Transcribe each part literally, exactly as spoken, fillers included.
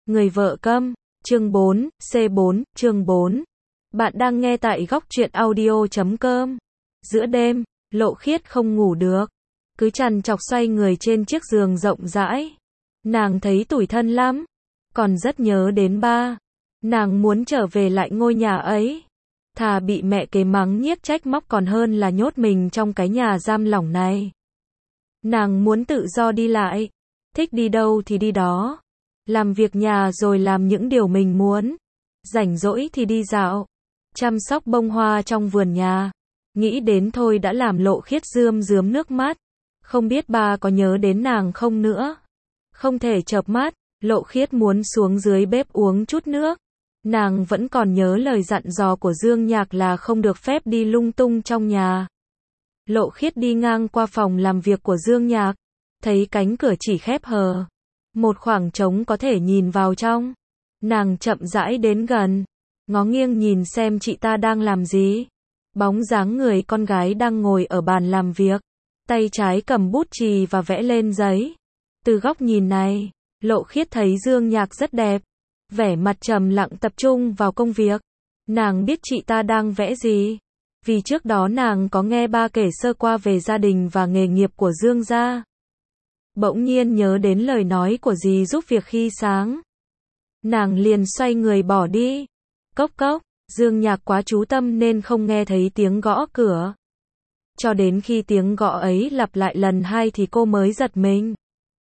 Người vợ câm, chương bốn, C bốn, chương bốn. Bạn đang nghe tại góc truyện audio chấm com. Giữa đêm, Lộ Khiết không ngủ được, cứ trằn trọc xoay người trên chiếc giường rộng rãi. Nàng thấy tủi thân lắm, còn rất nhớ đến ba. Nàng muốn trở về lại ngôi nhà ấy. Thà bị mẹ kế mắng nhiếc trách móc còn hơn là nhốt mình trong cái nhà giam lỏng này. Nàng muốn tự do đi lại, thích đi đâu thì đi đó. Làm việc nhà rồi làm những điều mình muốn. Rảnh rỗi thì đi dạo, chăm sóc bông hoa trong vườn nhà. Nghĩ đến thôi đã làm Lộ Khiết rơm rớm nước mắt. Không biết ba có nhớ đến nàng không nữa. Không thể chợp mắt, Lộ Khiết muốn xuống dưới bếp uống chút nước. Nàng vẫn còn nhớ lời dặn dò của Dương Nhạc là không được phép đi lung tung trong nhà. Lộ Khiết đi ngang qua phòng làm việc của Dương Nhạc, thấy cánh cửa chỉ khép hờ, một khoảng trống có thể nhìn vào trong. Nàng chậm rãi đến gần, ngó nghiêng nhìn xem chị ta đang làm gì. Bóng dáng người con gái đang ngồi ở bàn làm việc, tay trái cầm bút chì và vẽ lên giấy. Từ góc nhìn này, Lộ Khiết thấy Dương Nhạc rất đẹp, vẻ mặt trầm lặng tập trung vào công việc. Nàng biết chị ta đang vẽ gì, vì trước đó nàng có nghe ba kể sơ qua về gia đình và nghề nghiệp của Dương gia. Bỗng nhiên nhớ đến lời nói của dì giúp việc khi sáng. Nàng liền xoay người bỏ đi. Cốc cốc, Dương Nhạc quá chú tâm nên không nghe thấy tiếng gõ cửa. Cho đến khi tiếng gõ ấy lặp lại lần hai thì cô mới giật mình.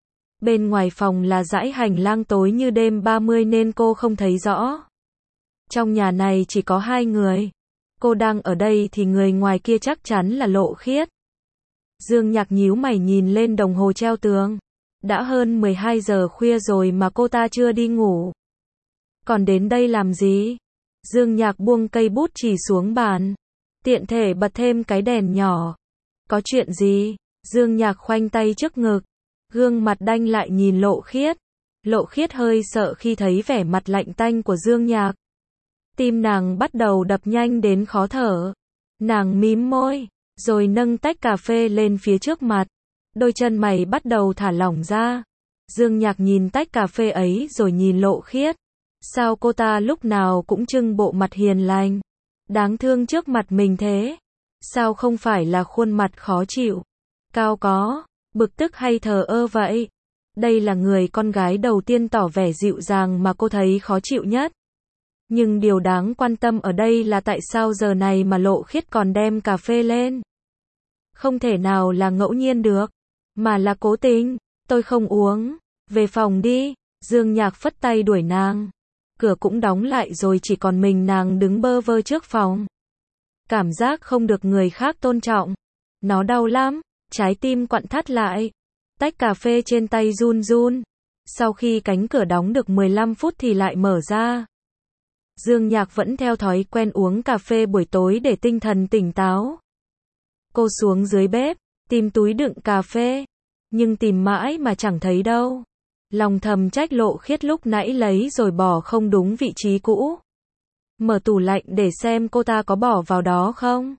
Bên ngoài phòng là dãy hành lang tối như đêm ba mươi nên cô không thấy rõ. Trong nhà này chỉ có hai người. Cô đang ở đây thì người ngoài kia chắc chắn là Lộ Khiết. Dương Nhạc nhíu mày nhìn lên đồng hồ treo tường. Đã hơn mười hai giờ khuya rồi mà cô ta chưa đi ngủ. Còn đến đây làm gì? Dương Nhạc buông cây bút chì xuống bàn, tiện thể bật thêm cái đèn nhỏ. Có chuyện gì? Dương Nhạc khoanh tay trước ngực, gương mặt đanh lại nhìn Lộ Khiết. Lộ Khiết hơi sợ khi thấy vẻ mặt lạnh tanh của Dương Nhạc. Tim nàng bắt đầu đập nhanh đến khó thở. Nàng mím môi, rồi nâng tách cà phê lên phía trước mặt. Đôi chân mày bắt đầu thả lỏng ra. Dương Nhạc nhìn tách cà phê ấy rồi nhìn Lộ Khiết. Sao cô ta lúc nào cũng trưng bộ mặt hiền lành, đáng thương trước mặt mình thế? Sao không phải là khuôn mặt khó chịu, cao có, bực tức hay thờ ơ vậy? Đây là người con gái đầu tiên tỏ vẻ dịu dàng mà cô thấy khó chịu nhất. Nhưng điều đáng quan tâm ở đây là tại sao giờ này mà Lộ Khiết còn đem cà phê lên? Không thể nào là ngẫu nhiên được, mà là cố tình. Tôi không uống, về phòng đi. Dương Nhạc phất tay đuổi nàng. Cửa cũng đóng lại rồi chỉ còn mình nàng đứng bơ vơ trước phòng. Cảm giác không được người khác tôn trọng. Nó đau lắm, trái tim quặn thắt lại. Tách cà phê trên tay run run. Sau khi cánh cửa đóng được mười lăm phút thì lại mở ra. Dương Nhạc vẫn theo thói quen uống cà phê buổi tối để tinh thần tỉnh táo. Cô xuống dưới bếp, tìm túi đựng cà phê. Nhưng tìm mãi mà chẳng thấy đâu. Lòng thầm trách Lộ Khiết lúc nãy lấy rồi bỏ không đúng vị trí cũ. Mở tủ lạnh để xem cô ta có bỏ vào đó không.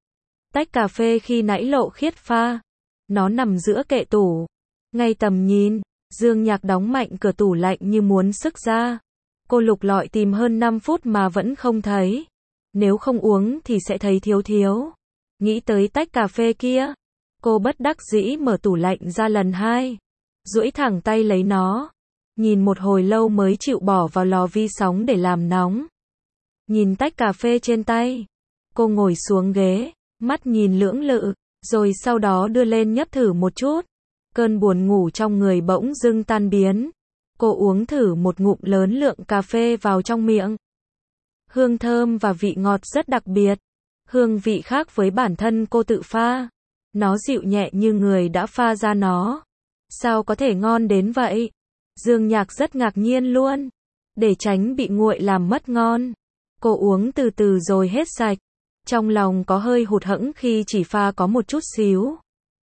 Tách cà phê khi nãy Lộ Khiết pha, nó nằm giữa kệ tủ. Ngay tầm nhìn, Dương Nhạc đóng mạnh cửa tủ lạnh như muốn xức ra. Cô lục lọi tìm hơn năm phút mà vẫn không thấy. Nếu không uống thì sẽ thấy thiếu thiếu. Nghĩ tới tách cà phê kia, cô bất đắc dĩ mở tủ lạnh ra lần hai. Duỗi thẳng tay lấy nó, nhìn một hồi lâu mới chịu bỏ vào lò vi sóng để làm nóng. Nhìn tách cà phê trên tay, cô ngồi xuống ghế, mắt nhìn lưỡng lự, rồi sau đó đưa lên nhấp thử một chút. Cơn buồn ngủ trong người bỗng dưng tan biến. Cô uống thử một ngụm lớn lượng cà phê vào trong miệng. Hương thơm và vị ngọt rất đặc biệt. Hương vị khác với bản thân cô tự pha. Nó dịu nhẹ như người đã pha ra nó. Sao có thể ngon đến vậy? Dương Nhạc rất ngạc nhiên luôn. Để tránh bị nguội làm mất ngon, cô uống từ từ rồi hết sạch. Trong lòng có hơi hụt hẫng khi chỉ pha có một chút xíu.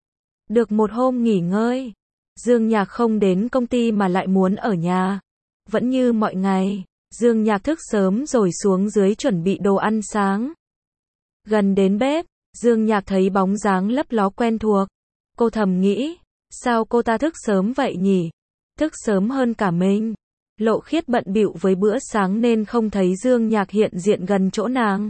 Được một hôm nghỉ ngơi, Dương Nhạc không đến công ty mà lại muốn ở nhà. Vẫn như mọi ngày, Dương Nhạc thức sớm rồi xuống dưới chuẩn bị đồ ăn sáng. Gần đến bếp, Dương Nhạc thấy bóng dáng lấp ló quen thuộc. Cô thầm nghĩ, sao cô ta thức sớm vậy nhỉ? Thức sớm hơn cả mình. Lộ Khiết bận bịu với bữa sáng nên không thấy Dương Nhạc hiện diện gần chỗ nàng.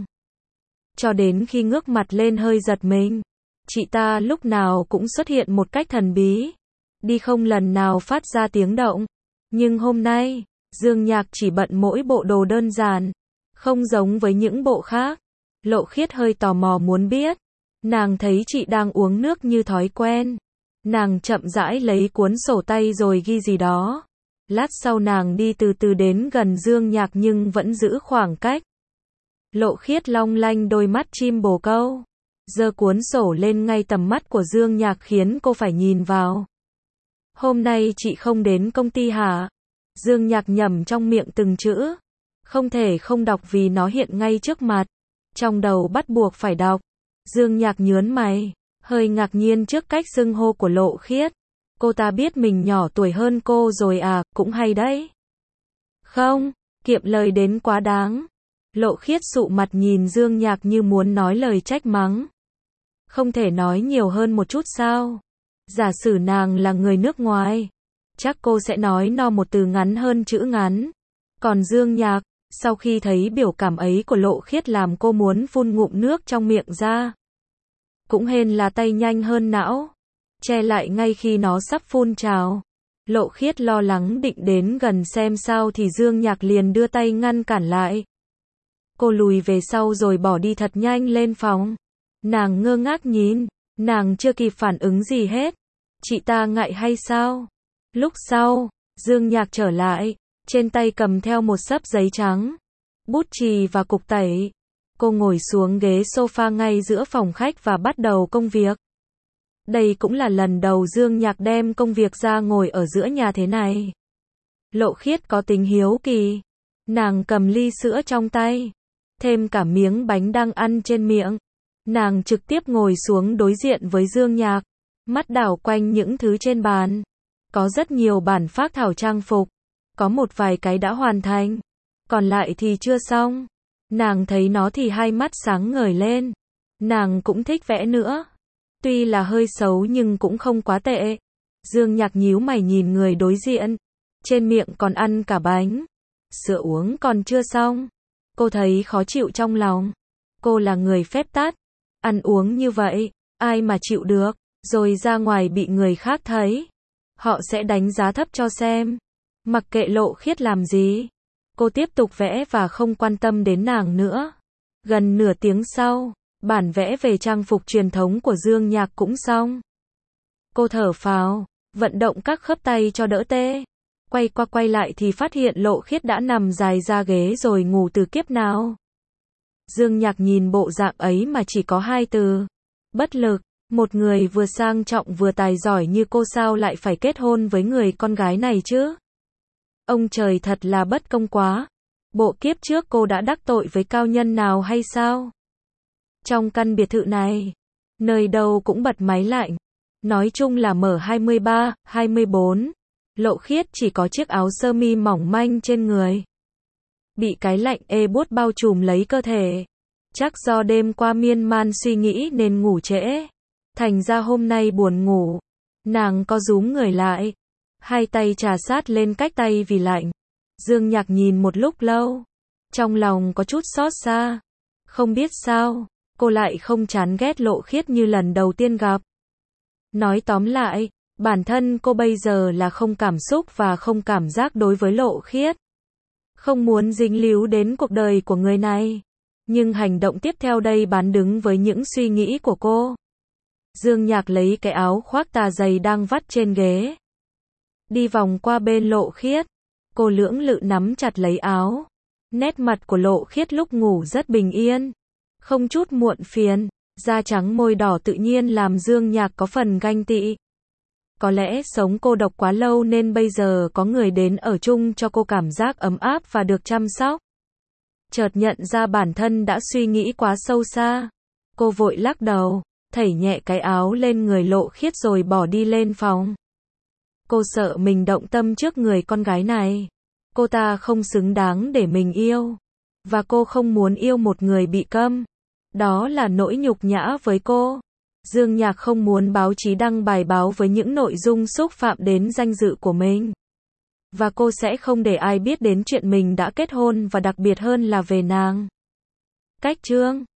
Cho đến khi ngước mặt lên hơi giật mình. Chị ta lúc nào cũng xuất hiện một cách thần bí. Đi không lần nào phát ra tiếng động. Nhưng hôm nay, Dương Nhạc chỉ bận mỗi bộ đồ đơn giản. Không giống với những bộ khác. Lộ Khiết hơi tò mò muốn biết. Nàng thấy chị đang uống nước như thói quen. Nàng chậm rãi lấy cuốn sổ tay rồi ghi gì đó. Lát sau nàng đi từ từ đến gần Dương Nhạc nhưng vẫn giữ khoảng cách. Lộ Khiết long lanh đôi mắt chim bồ câu. Giơ cuốn sổ lên ngay tầm mắt của Dương Nhạc khiến cô phải nhìn vào. Hôm nay chị không đến công ty hả? Dương Nhạc nhẩm trong miệng từng chữ. Không thể không đọc vì nó hiện ngay trước mặt. Trong đầu bắt buộc phải đọc. Dương Nhạc nhớn mày, hơi ngạc nhiên trước cách xưng hô của Lộ Khiết. Cô ta biết mình nhỏ tuổi hơn cô rồi à, cũng hay đấy. Không, kiệm lời đến quá đáng. Lộ Khiết sụ mặt nhìn Dương Nhạc như muốn nói lời trách mắng. Không thể nói nhiều hơn một chút sao? Giả sử nàng là người nước ngoài, chắc cô sẽ nói no một từ ngắn hơn chữ ngắn. Còn Dương Nhạc, sau khi thấy biểu cảm ấy của Lộ Khiết làm cô muốn phun ngụm nước trong miệng ra. Cũng hên là tay nhanh hơn não, che lại ngay khi nó sắp phun trào. Lộ Khiết lo lắng định đến gần xem sao thì Dương Nhạc liền đưa tay ngăn cản lại. Cô lùi về sau rồi bỏ đi thật nhanh lên phòng. Nàng ngơ ngác nhìn, nàng chưa kịp phản ứng gì hết. Chị ta ngại hay sao? Lúc sau, Dương Nhạc trở lại, trên tay cầm theo một xấp giấy trắng, bút chì và cục tẩy. Cô ngồi xuống ghế sofa ngay giữa phòng khách và bắt đầu công việc. Đây cũng là lần đầu Dương Nhạc đem công việc ra ngồi ở giữa nhà thế này. Lộ Khiết có tính hiếu kỳ. Nàng cầm ly sữa trong tay, thêm cả miếng bánh đang ăn trên miệng. Nàng trực tiếp ngồi xuống đối diện với Dương Nhạc, mắt đảo quanh những thứ trên bàn. Có rất nhiều bản phác thảo trang phục, có một vài cái đã hoàn thành, còn lại thì chưa xong. Nàng thấy nó thì hai mắt sáng ngời lên. Nàng cũng thích vẽ nữa. Tuy là hơi xấu nhưng cũng không quá tệ. Dương Nhạc nhíu mày nhìn người đối diện. Trên miệng còn ăn cả bánh. Sữa uống còn chưa xong. Cô thấy khó chịu trong lòng. Cô là người phép tắc. Ăn uống như vậy, ai mà chịu được. Rồi ra ngoài bị người khác thấy. Họ sẽ đánh giá thấp cho xem. Mặc kệ Lộ Khiết làm gì. Cô tiếp tục vẽ và không quan tâm đến nàng nữa. Gần nửa tiếng sau, bản vẽ về trang phục truyền thống của Dương Nhạc cũng xong. Cô thở phào, vận động các khớp tay cho đỡ tê. Quay qua quay lại thì phát hiện Lộ Khiết đã nằm dài ra ghế rồi ngủ từ kiếp nào. Dương Nhạc nhìn bộ dạng ấy mà chỉ có hai từ. Bất lực. Một người vừa sang trọng vừa tài giỏi như cô sao lại phải kết hôn với người con gái này chứ? Ông trời thật là bất công quá. Bộ kiếp trước cô đã đắc tội với cao nhân nào hay sao? Trong căn biệt thự này, nơi đâu cũng bật máy lạnh. Nói chung là M hai mươi ba, hai mươi bốn. Lộ Khiết chỉ có chiếc áo sơ mi mỏng manh trên người. Bị cái lạnh ê buốt bao trùm lấy cơ thể. Chắc do đêm qua miên man suy nghĩ nên ngủ trễ. Thành ra hôm nay buồn ngủ. Nàng co rúm người lại. Hai tay trà sát lên cách tay vì lạnh. Dương Nhạc nhìn một lúc lâu. Trong lòng có chút xót xa. Không biết sao, cô lại không chán ghét Lộ Khiết như lần đầu tiên gặp. Nói tóm lại, bản thân cô bây giờ là không cảm xúc và không cảm giác đối với Lộ Khiết. Không muốn dính líu đến cuộc đời của người này. Nhưng hành động tiếp theo đây bán đứng với những suy nghĩ của cô. Dương Nhạc lấy cái áo khoác tà dày đang vắt trên ghế. Đi vòng qua bên Lộ Khiết. Cô lưỡng lự nắm chặt lấy áo. Nét mặt của Lộ Khiết lúc ngủ rất bình yên. Không chút muộn phiền. Da trắng môi đỏ tự nhiên làm Dương Nhạc có phần ganh tị. Có lẽ sống cô độc quá lâu nên bây giờ có người đến ở chung cho cô cảm giác ấm áp và được chăm sóc. Chợt nhận ra bản thân đã suy nghĩ quá sâu xa. Cô vội lắc đầu, thảy nhẹ cái áo lên người Lộ Khiết rồi bỏ đi lên phòng. Cô sợ mình động tâm trước người con gái này. Cô ta không xứng đáng để mình yêu. Và cô không muốn yêu một người bị câm. Đó là nỗi nhục nhã với cô. Dương Nhạc không muốn báo chí đăng bài báo với những nội dung xúc phạm đến danh dự của mình. và cô sẽ không để ai biết đến chuyện mình đã kết hôn và đặc biệt hơn là về nàng. Cách chương